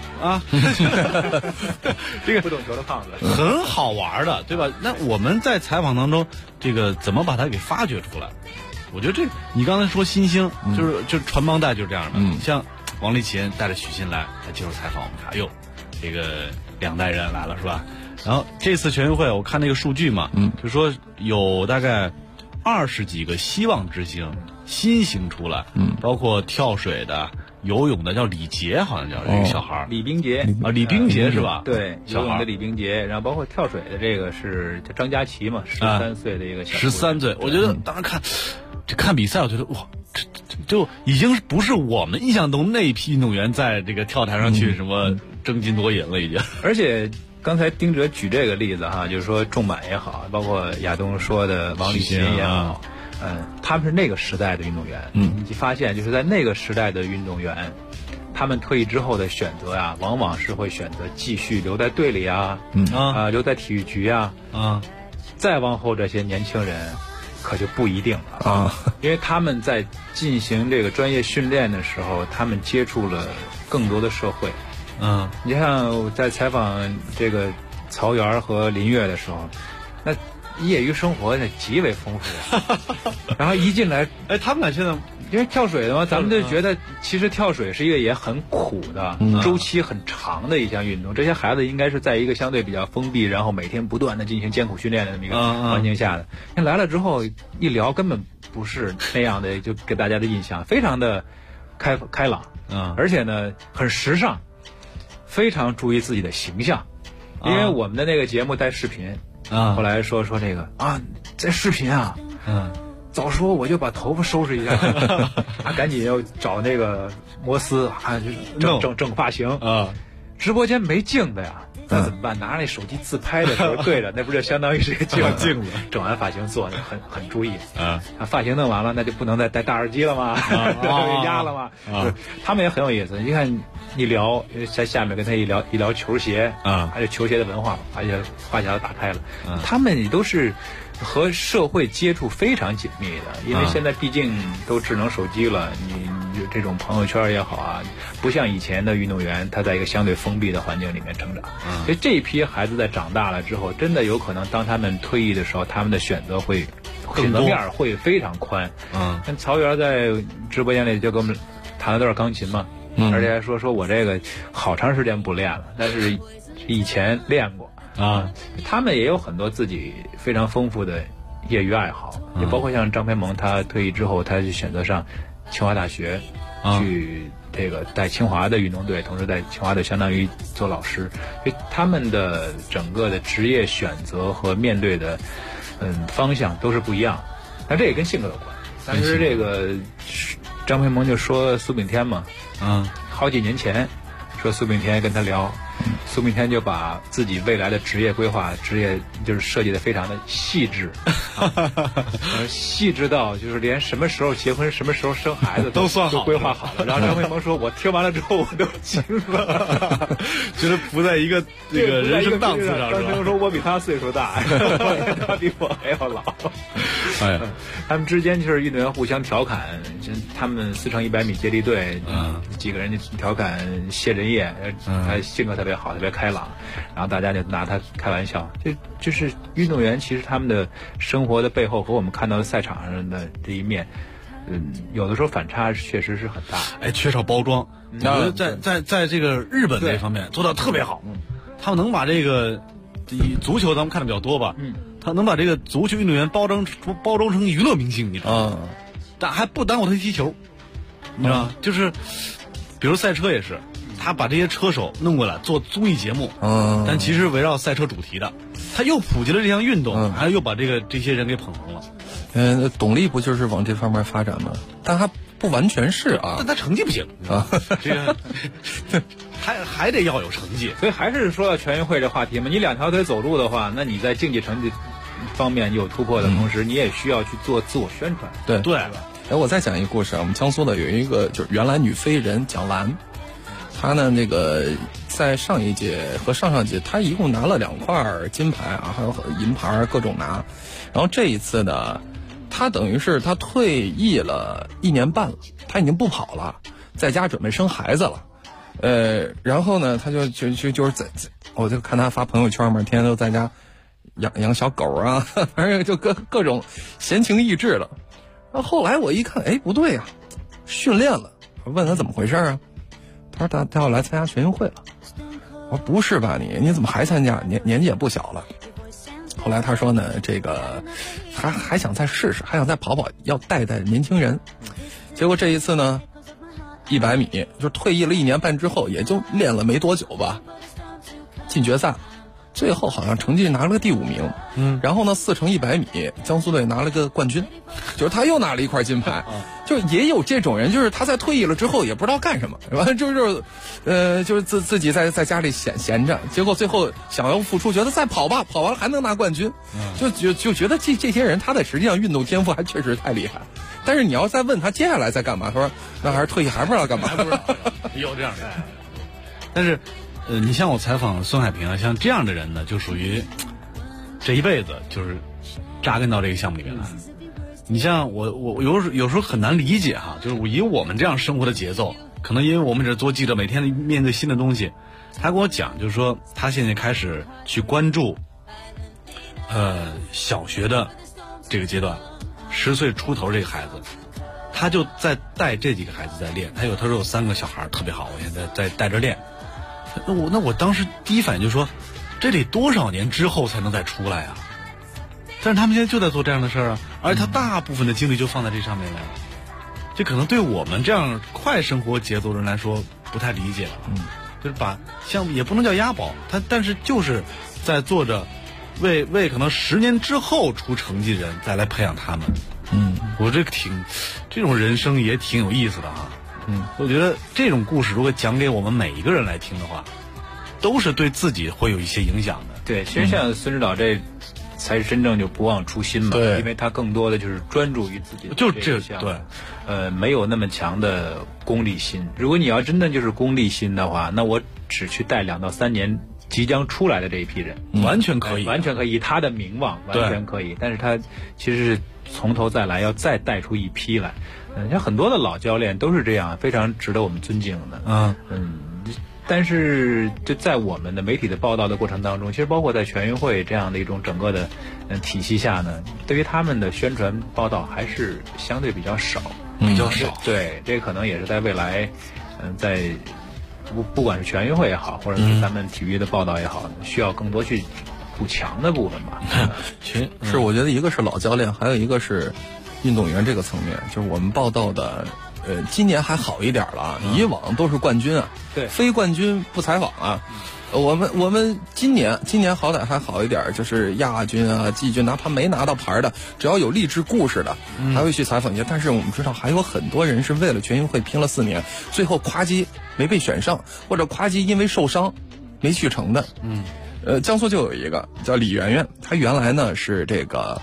这个不懂球的胖子很好玩的，对吧？那我们在采访当中，这个怎么把它给发掘出来？我觉得你刚才说新星，就是传帮带就是这样的。像王励勤带着许昕来接受采访，我们看，哟，这个两代人来了是吧？然后这次全运会我看那个数据嘛，就说有大概20几个希望之星新星出来，包括跳水的、游泳的，叫李杰，好像叫这个小孩李冰洁啊，李冰洁是吧？ 对，游泳的李冰洁，然后包括跳水的这个是叫张佳琪嘛，13岁的一个小 13岁，我觉得当时看比赛，我觉得哇，这就已经不是我们印象中那一批运动员在这个跳台上去什么争金夺银了，已经。 而且刚才丁哲举这个例子哈，就是说仲满也好，包括亚东说的王励勤也好。他们是那个时代的运动员，你发现就是在那个时代的运动员，他们退役之后的选择呀，往往是会选择继续留在队里啊，留在体育局啊，再往后这些年轻人可就不一定了啊，因为他们在进行这个专业训练的时候，他们接触了更多的社会，你像在采访这个曹原和林越的时候，那业余生活呢极为丰富，然后一进来， 他们俩现在因为跳水的嘛，咱们就觉得其实跳水是一个也很苦的、周期很长的一项运动。这些孩子应该是在一个相对比较封闭，然后每天不断的进行艰苦训练的那么一个环境下的。来了之后一聊，根本不是那样的，就给大家的印象非常的开朗，而且呢很时尚，非常注意自己的形象。因为我们的那个节目带视频。后来说这个在视频早说我就把头发收拾一下，赶紧要找那个摩斯整发型直播间没镜子呀，那怎么办？拿着那手机自拍的时候对着，那不就相当于是个镜子？整完发型做的很注意发型弄完了，那就不能再戴大耳机了吗？压了吗？他们也很有意思。你看一聊，在下面跟他一聊球鞋还有球鞋的文化，而且话匣子打开了。他们也都是和社会接触非常紧密的，因为现在毕竟都智能手机了，你这种朋友圈也好不像以前的运动员，他在一个相对封闭的环境里面成长。所以这一批孩子在长大了之后，真的有可能当他们退役的时候，他们的选择面会非常宽。跟曹原在直播间里就跟我们谈了段钢琴嘛，而且还说我这个好长时间不练了，但是以前练过他们也有很多自己非常丰富的业余爱好，也包括像张培萌，他退役之后，他就选择上清华大学去这个带清华的运动队，同时在清华队相当于做老师，所以他们的整个的职业选择和面对的方向都是不一样，但这也跟性格有关。但是这个张培萌就说苏炳添嘛，好几年前说苏炳添跟他聊， 苏明天就把自己未来的职业规划、就是设计的非常的细致，细致到就是连什么时候结婚、什么时候生孩子都算好， 都规划好了。然后张慧萌说：“我听完了之后我都惊了， 觉得不在一个这个人生档次上。” 张慧萌说：“我比他岁数大，他比我还要老。” 哎， 他们之间就是运动员互相调侃，他们4乘100米接力队，几个人就调侃谢震业，他性格特别好，特别开朗，然后大家就拿他开玩笑。就是运动员其实他们的生活的背后和我们看到的赛场上的这一面，有的时候反差确实是很大。 哎，缺少包装，我觉得在这个日本这方面做到特别好，他们能把这个足球咱们看的比较多吧，他能把这个足球运动员包装成娱乐明星，你知道吗？但还不耽误他踢球，你知道吗？就是比如赛车也是，他把这些车手弄过来做综艺节目，但其实围绕赛车主题的，他又普及了这项运动，还又把这些人给捧红了。 董力不就是往这方面发展吗？但他不完全是啊， 但他成绩不行啊，这个还得要有成绩。 所以还是说到全运会这话题嘛，你2条腿走路的话，那你在竞技成绩方面有突破的同时，你也需要去做自我宣传。 对。 哎， 我再讲一个故事啊，我们江苏的有一个就是原来女飞人蒋兰，她呢那个在上一届和上上届，她一共拿了2块金牌啊，还有银牌各种拿。然后这一次呢，她等于是她退役了1年半了，她已经不跑了，在家准备生孩子了。然后呢，她就是在我就看她发朋友圈嘛，天天都在家养小狗啊，反正就各种闲情逸致了。然后后来我一看，哎，不对呀，训练了。我问他怎么回事啊？他说他要来参加全运会了。我说不是吧你怎么还参加？年纪也不小了。后来他说呢，这个还想再试试，还想再跑，要带年轻人。结果这一次呢，100米就退役了1年半之后，也就练了没多久吧，进决赛。最后好像成绩拿了个第5名，然后呢4乘100米江苏队拿了个冠军，就是他又拿了1块金牌，就也有这种人，就是他在退役了之后也不知道干什么，是吧？就是自己在家里闲着，结果最后想要复出，觉得再跑吧，跑完了还能拿冠军，就觉得这些人他在实际上运动天赋还确实太厉害，但是你要再问他接下来在干嘛，他说那还是退役还不知道干嘛， 不知道有这样的，但是。你像我采访孙海平啊，像这样的人呢，就属于这一辈子就是扎根到这个项目里面来。你像我有时候很难理解哈，就是以我们这样生活的节奏，可能因为我们这做记者，每天面对新的东西。他跟我讲，就是说他现在开始去关注，小学的这个阶段，10岁出头这个孩子，他就在带这几个孩子在练。他说有3个小孩特别好，我现在在带着练。那我当时第一反应就说，这得多少年之后才能再出来啊？但是他们现在就在做这样的事儿啊，而且他大部分的精力就放在这上面来了。这可能对我们这样快生活节奏的人来说不太理解了。就是把像也不能叫押宝，但是就是在做着为可能10年之后出成绩的人再来培养他们。我这种人生也挺有意思的哈。我觉得这种故事如果讲给我们每一个人来听的话，都是对自己会有一些影响的。 对，其实像孙指导这才是真正就不忘初心嘛，因为他更多的就是专注于自己的这项，对，没有那么强的功利心。如果你要真的就是功利心的话，那我只去带2到3年即将出来的这一批人， 完全可以， 完全可以，以他的名望完全可以。但是他其实是从头再来，要再带出一批来。像很多的老教练都是这样，非常值得我们尊敬的。但是就在我们的媒体的报道的过程当中，其实包括在全运会这样的一种整个的体系下呢，对于他们的宣传报道还是相对比较少，对，这可能也是在未来，在不管是全运会也好，或者是咱们体育的报道也好，需要更多去补强的部分吧。 是，我觉得一个是老教练，还有一个是运动员这个层面，就是我们报道的。今年还好一点了，以往都是冠军啊， 对， 非冠军不采访啊。我们今年好歹还好一点，就是亚军啊、季军，哪怕没拿到牌的，只要有励志故事的，还会去采访一下。但是我们知道，还有很多人是为了全运会拼了4年，最后夸叽没被选上，或者夸叽因为受伤没去成的。江苏就有一个叫李媛媛，她原来呢是这个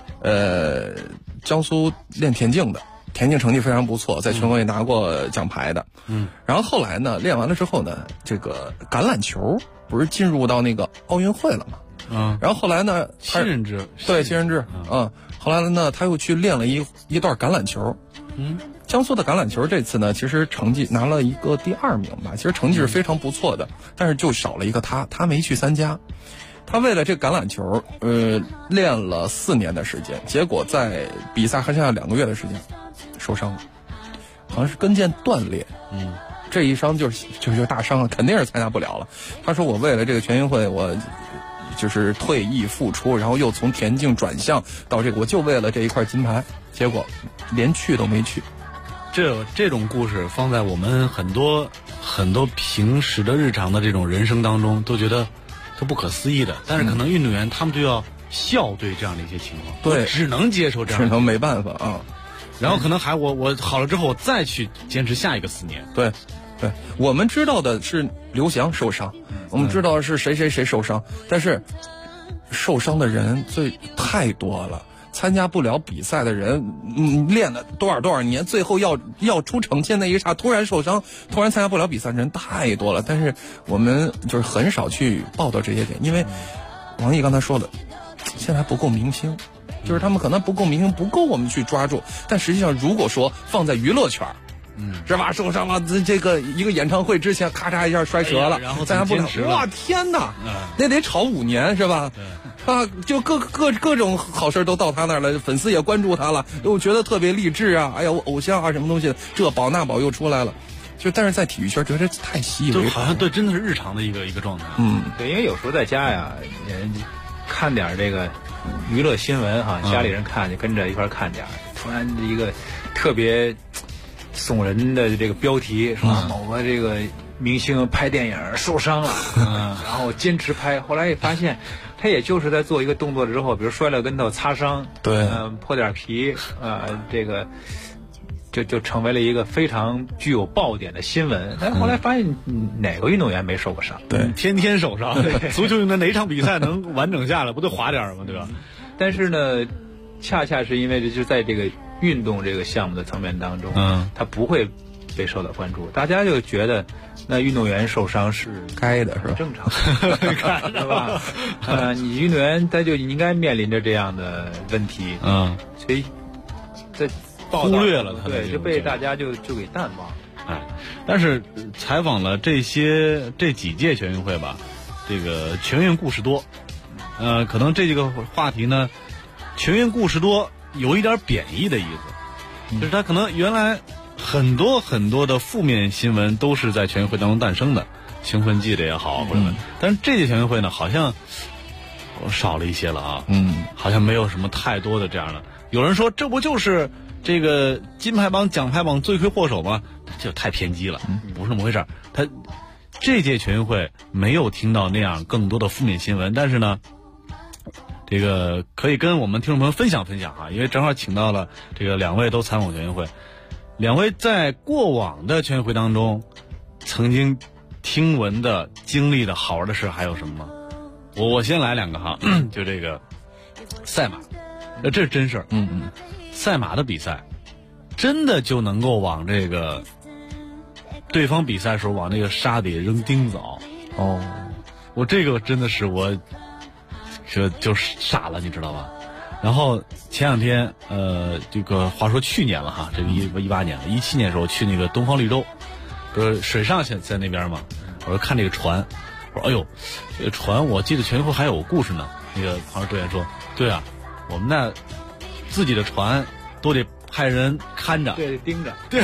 江苏练田径的，田径成绩非常不错，在全国也拿过奖牌的。然后后来呢练完了之后呢，这个橄榄球不是进入到那个奥运会了吗？然后后来呢， 新人制， 对，新人制。后来呢，他又去练了一段橄榄球。江苏的橄榄球这次呢，其实成绩拿了一个第2名吧，其实成绩是非常不错的，但是就少了一个他没去参加。他为了这橄榄球，练了4年的时间，结果在比赛还剩下2个月的时间，受伤了，好像是跟腱断裂。这一伤就是大伤，肯定是参加不了了。他说我为了这个全运会，我就是退役复出，然后又从田径转向到这个，我就为了这一块金牌，结果连去都没去。 这种故事放在我们很多平时的日常的这种人生当中，都觉得都不可思议的。但是可能运动员他们就要笑对这样的一些情况， 对， 只能接受这样的， 只能没办法啊。 然后可能还我好了之后，我再去坚持下一个4年。 对，我们知道的是刘翔受伤，我们知道是谁受伤，但是受伤的人太多了。参加不了比赛的人，练了多少年，最后要出成绩那一刹突然受伤，突然参加不了比赛的人太多了。但是我们就是很少去报道这些点，因为王毅刚才说的，现在还不够明星，就是他们可能不够明星，不够我们去抓住。但实际上，如果说放在娱乐圈，是吧？受伤了，这个一个演唱会之前咔嚓一下摔折了， 然后参加不了，哇天哪，那得炒5年是吧？就各种好事都到他那儿了，粉丝也关注他了，又觉得特别励志啊，哎呀，我偶像啊，什么东西的，这宝那宝又出来了，但是在体育圈觉得太习以为常， 好像对，真的是日常的一个状态。 对，因为有时候在家呀，看点这个娱乐新闻哈，家里人看就跟着一块看点，突然一个特别耸人的这个标题是吧？某个这个明星拍电影受伤了，然后坚持拍，后来也发现他也就是在做一个动作之后，比如摔了跟头、擦伤， 对， 破点皮，这个就成为了一个非常具有爆点的新闻。但后来发现哪个运动员没受过伤？ 对， 天天受伤。足球运动哪场比赛能完整下来，不得滑点吗？对吧？ 但是呢，恰恰是因为就在这个运动这个项目的层面当中，他不会被受到关注，大家就觉得那运动员受伤是该的，是吧？ 正常，是吧？你运动员他就应该面临着这样的问题，所以在忽略了他， 对，就被大家就给淡忘。 但是采访了这几届全运会吧，这个全运故事多，可能这个话题呢，全运故事多有一点贬义的意思，就是他可能原来很多的负面新闻都是在全运会当中诞生的，兴奋剂的也好或者，但是这届全运会呢好像少了一些了啊，好像没有什么太多的这样的。有人说这不就是这个金牌榜奖牌榜罪魁祸首吗？这太偏激了，不是那么回事。他这届全运会没有听到那样更多的负面新闻，但是呢这个可以跟我们听众朋友分享啊，因为正好请到了这个2位都参访全运会，2位在过往的全运会当中曾经听闻的经历的好玩的事还有什么吗？我先来2个哈，就这个赛马，这是真事儿。赛马的比赛真的就能够往这个对方比赛的时候往那个沙底扔钉子我这个真的是我就傻了，你知道吧？然后前2天这个话说去年了哈，这个18年了，17年的时候去那个东方绿洲，不是水上在那边嘛，我说看这个船，我说哎呦，这个船我记得全运会还有故事呢。那个旁边队员说，对啊，我们那自己的船都得派人看着， 对，盯着， 对，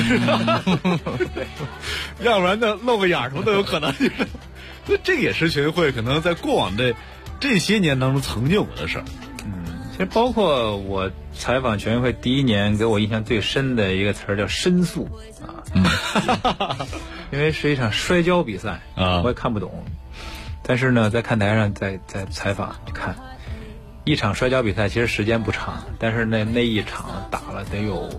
要不然呢露个眼什么都有可能。这个也是全运会可能在过往的这些年当中曾经有的事儿。 其实包括我采访全运会第1年，给我印象最深的一个词儿叫申诉因为是一场摔跤比赛我也看不懂，但是呢在看台上在采访看一场摔跤比赛，其实时间不长，但是那一场打了得有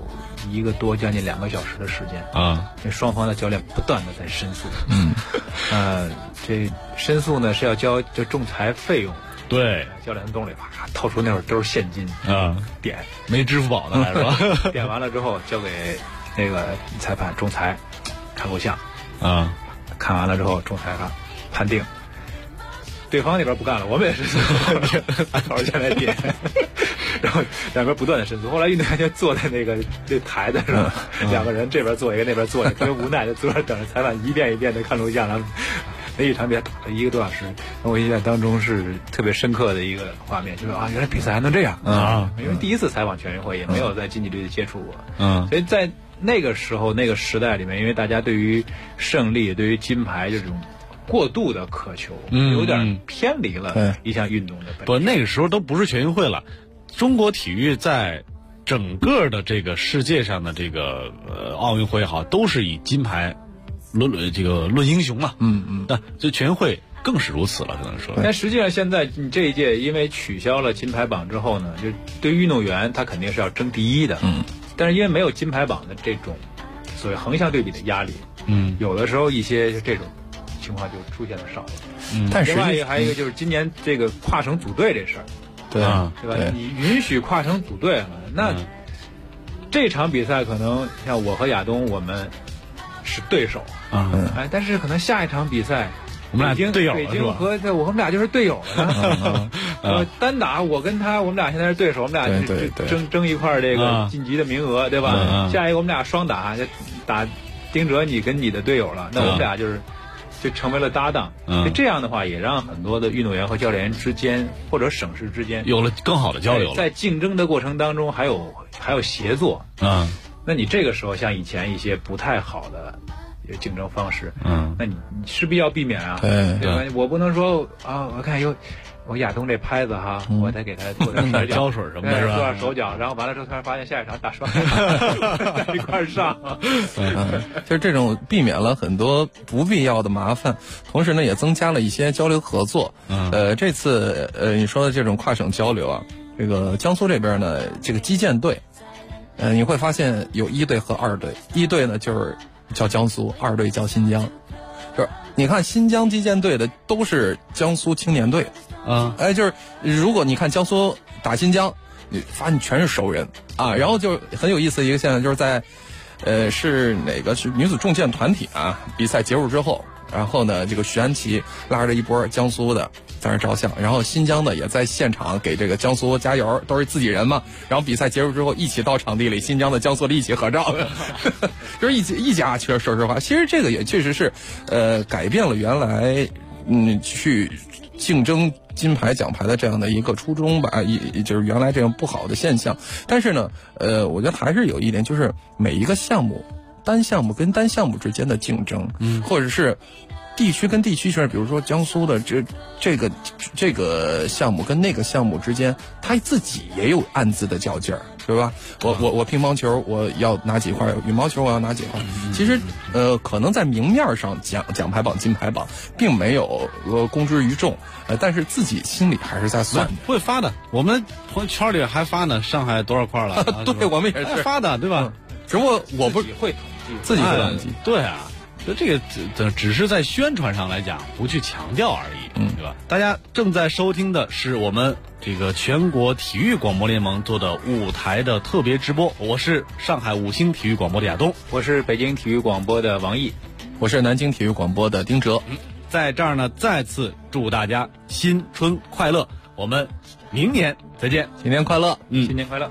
1个多将近2个小时的时间啊。 这双方的教练不断的在申诉，这申诉呢是要交就仲裁费用。 对， 教练从兜里啪掏出那会儿都是现金啊， 点没支付宝呢还是吧？ 点完了之后交给那个裁判仲裁看录像啊， 看完了之后仲裁判定，对方那边不干了，我们也是按头现在点，然后两边不断的申诉。后来运动员就坐在那台子上，两个人这边坐一个那边坐一个，特别无奈的坐着等着裁判一遍一遍的看录像，然后。那一场比赛打了1个多小时，我印象当中是特别深刻的一个画面，就是原来比赛还能这样啊！因为第一次采访全运会，也没有在竞技队接触过，所以在那个时候那个时代里面，因为大家对于胜利、对于金牌这种过度的渴求，有点偏离了一项运动的本质。 不，那个时候都不是全运会了，中国体育在整个的这个世界上的这个奥运会也好，都是以金牌。论英雄嘛，那这全运会更是如此了，可能说。 但实际上现在你这一届因为取消了金牌榜之后呢，就对于运动员他肯定是要争第一的，但是因为没有金牌榜的这种所谓横向对比的压力，有的时候一些这种情况就出现的少了。 但是另外还有一个就是今年这个跨省组队这事儿，对吧？你允许跨省组队了，那这场比赛可能像我和亚东我们是对手。但是可能下一场比赛， 我们俩队友了， 北京和我们俩就是队友了。单打我跟他，我们俩现在是对手，我们俩争一块这个晋级的名额，对吧？下一个我们俩双打，打丁哲你跟你的队友了，那我们俩就成为了搭档。这样的话，也让很多的运动员和教练员之间，或者省市之间有了更好的交流了。 在竞争的过程当中，还有协作。那你这个时候像以前一些不太好的竞争方式，那你势必要避免啊，对吧？我不能说我看我亚东这拍子哈，我再给他做点胶水什么的，是吧？ 做点手脚，然后完了之后突然发现下一场打双在一块上， 就是这种避免了很多不必要的麻烦，同时呢也增加了一些交流合作。这次你说的这种跨省交流啊，这个江苏这边呢，这个击剑队，你会发现有1队和2队，1队呢就是叫江苏，2队叫新疆。就是你看新疆击剑队的都是江苏青年队，就是如果你看江苏打新疆，你发现全是熟人啊。然后就很有意思的一个现象，就是在是哪个是女子重剑团体啊，比赛结束之后，然后呢这个徐安琪拉着一波江苏的在那照相，然后新疆的也在现场给这个江苏加油，都是自己人嘛。然后比赛结束之后一起到场地里，新疆的江苏的一起合照，就是一家。其实说实话，其实这个也确实是改变了原来去竞争金牌奖牌的这样的一个初衷吧，就是原来这样不好的现象。但是呢我觉得还是有一点，就是每一个项目单项目跟单项目之间的竞争，或者是地区跟地区之间，比如说江苏的这个项目跟那个项目之间，他自己也有暗自的较劲儿，对吧？我乒乓球我要拿几块，羽毛球我要拿几块。其实可能在明面上奖牌榜金牌榜并没有公之于众，但是自己心里还是在算。 会发的，我们朋友圈里还发呢，上海多少块了？ 对，我们也是发的，对吧？ 只不过我不会统计， 自己会统计。 对啊。就这个只是在宣传上来讲，不去强调而已，对吧？大家正在收听的是我们这个全国体育广播联盟做的舞台的特别直播。我是上海5星体育广播的亚东， 我是北京体育广播的王毅， 我是南京体育广播的丁哲。 在这儿呢，再次祝大家新春快乐！我们明年再见， 新年快乐！ 新年快乐！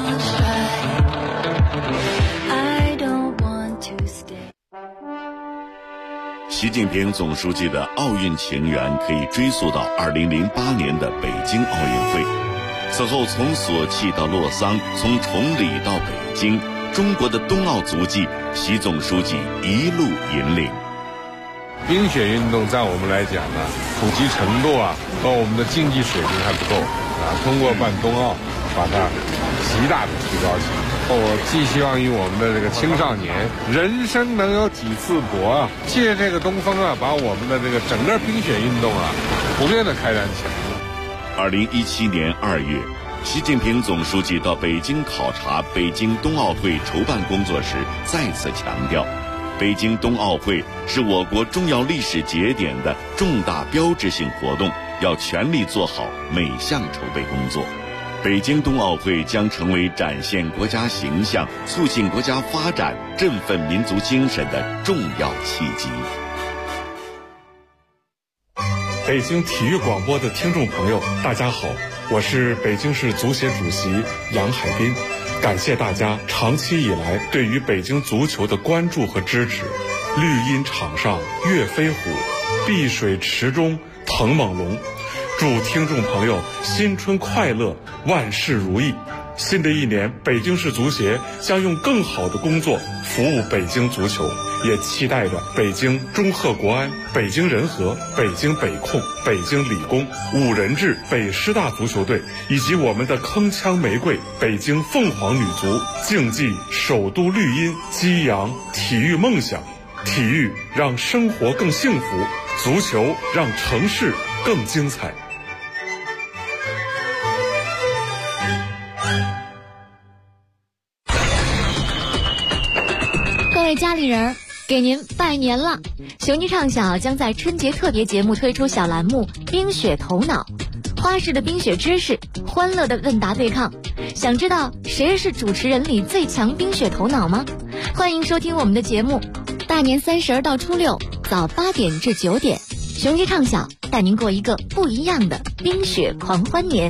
习近平总书记的奥运情缘可以追溯到2008年的北京奥运会。此后从索契到洛桑，从崇礼到北京，中国的冬奥足迹，习总书记一路引领。 冰雪运动在我们来讲呢，普及程度和我们的竞技水平还不够通过办冬奥，把它极大的提高起来。我寄希望于我们的这个青少年，人生能有几次搏借这个东风把我们的这个整个冰雪运动普遍的开展起来。 2017年2月， 习近平总书记到北京考察北京冬奥会筹办工作时，再次强调，北京冬奥会是我国重要历史节点的重大标志性活动，要全力做好每项筹备工作。北京冬奥会将成为展现国家形象、促进国家发展、振奋民族精神的重要契机。 北京体育广播的听众朋友，大家好，我是北京市足协主席杨海滨，感谢大家长期以来对于北京足球的关注和支持。绿茵场上跃飞虎，碧水池中腾猛龙。祝听众朋友新春快乐，万事如意。新的一年，北京市足协将用更好的工作服务北京足球，也期待着北京中赫国安、北京人和、北京北控、北京理工、五人制北师大足球队，以及我们的铿锵玫瑰北京凤凰女足，竞技首都绿茵，激扬体育梦想。体育让生活更幸福，足球让城市更精彩。 各位家里人，给您拜年了！雄鸡唱小将在春节特别节目推出小栏目冰雪头脑，花式的冰雪知识，欢乐的问答对抗。想知道谁是主持人里最强冰雪头脑吗？欢迎收听我们的节目，大年30到初六早8点至9点，雄鸡唱小带您过一个不一样的冰雪狂欢年。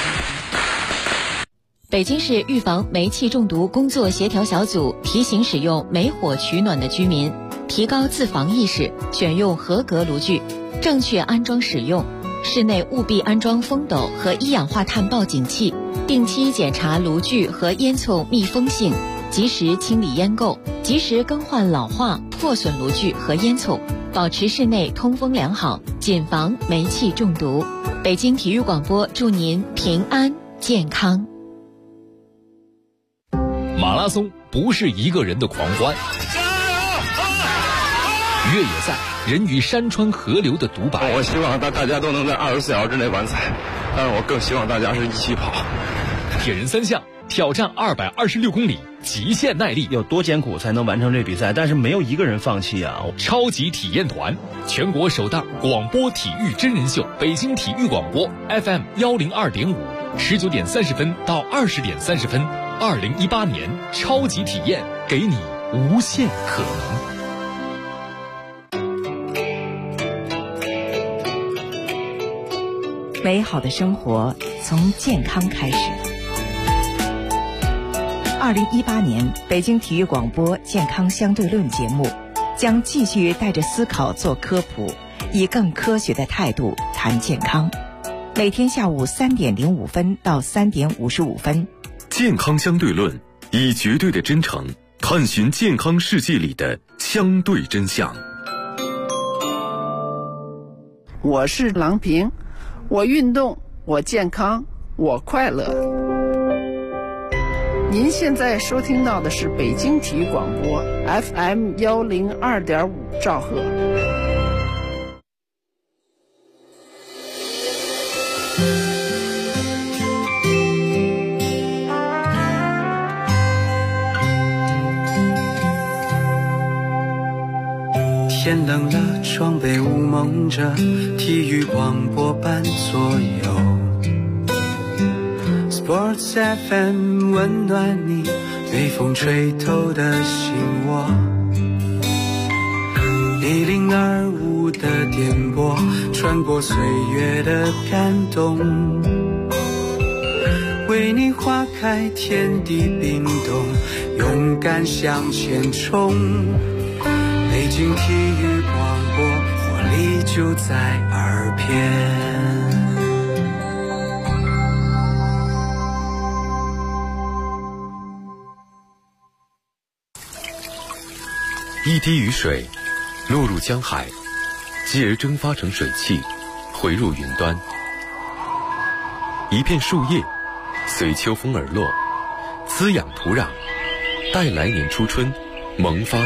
北京市预防煤气中毒工作协调小组提醒使用煤火取暖的居民提高自防意识，选用合格炉具，正确安装使用。室内务必安装风斗和一氧化碳报警器，定期检查炉具和烟囱密封性，及时清理烟垢，及时更换老化破损炉具和烟囱，保持室内通风良好，谨防煤气中毒。北京体育广播祝您平安健康。 马拉松不是一个人的狂欢，越野赛人与山川河流的独白。 我希望大家都能在24小时之内完赛，但是我更希望大家是一起跑。 铁人3项挑战226公里，极限耐力， 有多艰苦才能完成这比赛？但是没有一个人放弃啊！ 超级体验团，全国首档广播体育真人秀，北京体育广播 FM 102.5，19点30分到20点30分。2018年超级体验，给你无限可能。 美好的生活从健康开始。2018年北京体育广播健康相对论节目将继续带着思考做科普，以更科学的态度谈健康。每天下午3点05分到3点55分。 健康相对论，以绝对的真诚探寻健康世界里的相对真相。 我是郎平，我运动，我健康，我快乐。您现在收听到的是北京体育广播 FM 102.5兆赫。 天冷了，窗被雾蒙着，体育广播伴左右。Sports FM 温暖你被风吹透的心窝。102.5的电波，穿过岁月的感动，为你花开，天地冰冻，勇敢向前冲。北京体育广播，活力就在耳边。 一滴雨水落入江海，继而蒸发成水汽，回入云端。一片树叶随秋风而落，滋养土壤，待来年初春萌发